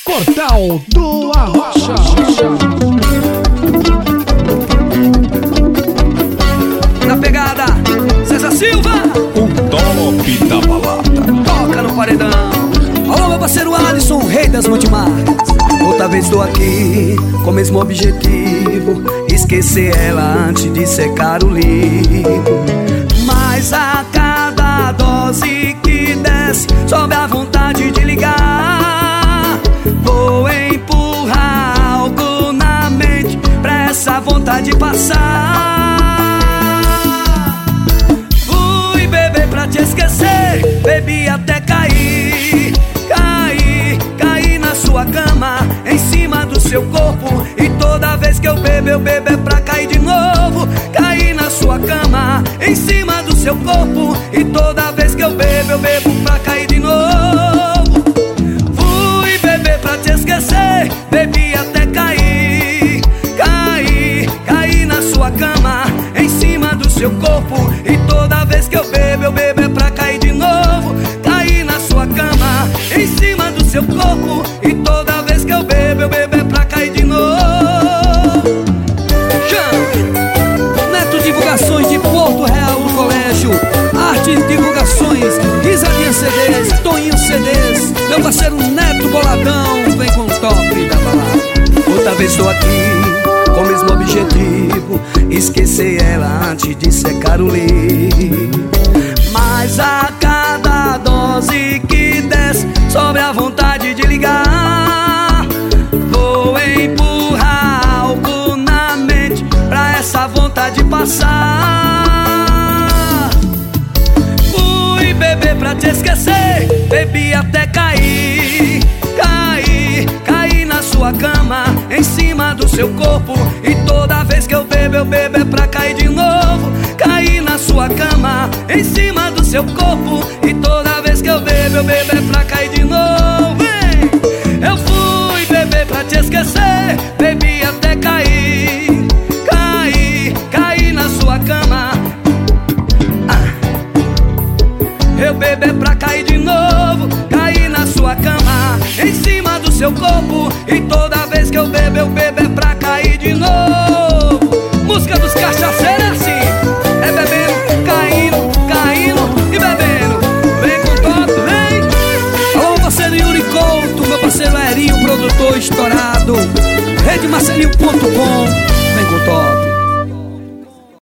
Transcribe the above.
Portal do Arrocha. Na pegada, César Silva, o top da balada. toca no paredão. Alô, meu parceiro Alisson, rei das multimarcas. Outra vez estou aqui com o mesmo objetivo: esquecer ela antes de secar o livro. Mas a cada dose que desce, sobe a vontade de ligar. Vou empurrar algo na mente pra essa vontade passar. Fui beber pra te esquecer, bebi até cair. Caí na sua cama, em cima do seu corpo. E toda vez que eu bebo é pra cair de novo. Caí na sua cama, em cima do seu corpo. E toda vez que eu bebo pra cair de novo. Fui beber pra te esquecer, bebi até cair. Caí na sua cama, em cima do seu corpo. E toda vez que eu bebo é pra cair de novo. Caí na sua cama, em cima do seu corpo. E toda vez que eu bebo é pra cair de novo. Neto Divulgações de Porto Real do Colégio, Artes Divulgações, Risadinha CDs, Toninho CDs. Meu parceiro Neto Boladão vem com o top da balada. Outra vez estou aqui com o mesmo objetivo: esquecer ela antes de secar o livro. Mas a cada dose que desce, sobre a vontade de ligar. Vou empurrar algo na mente pra essa vontade passar. Fui beber pra te esquecer, bebi até cair. Caí na sua cama, em cima do seu corpo. E toda vez que eu bebo é pra cair de novo. Caí na sua cama, em cima do seu corpo. E toda vez que eu bebo é pra cair de novo. Vem! Eu fui beber pra te esquecer, bebi até cair. Caí na sua cama. Eu bebo é pra cair de novo. Caí na sua cama, em cima do seu corpo. E toda vez que eu bebo é pra cair de novo. Música dos cachaceiros é assim: é bebendo, caindo e bebendo. Vem com toque, vem. Alô, parceiro Yuri Couto, meu parceiro Erinho, produtor estourado, redemarcelinho.com.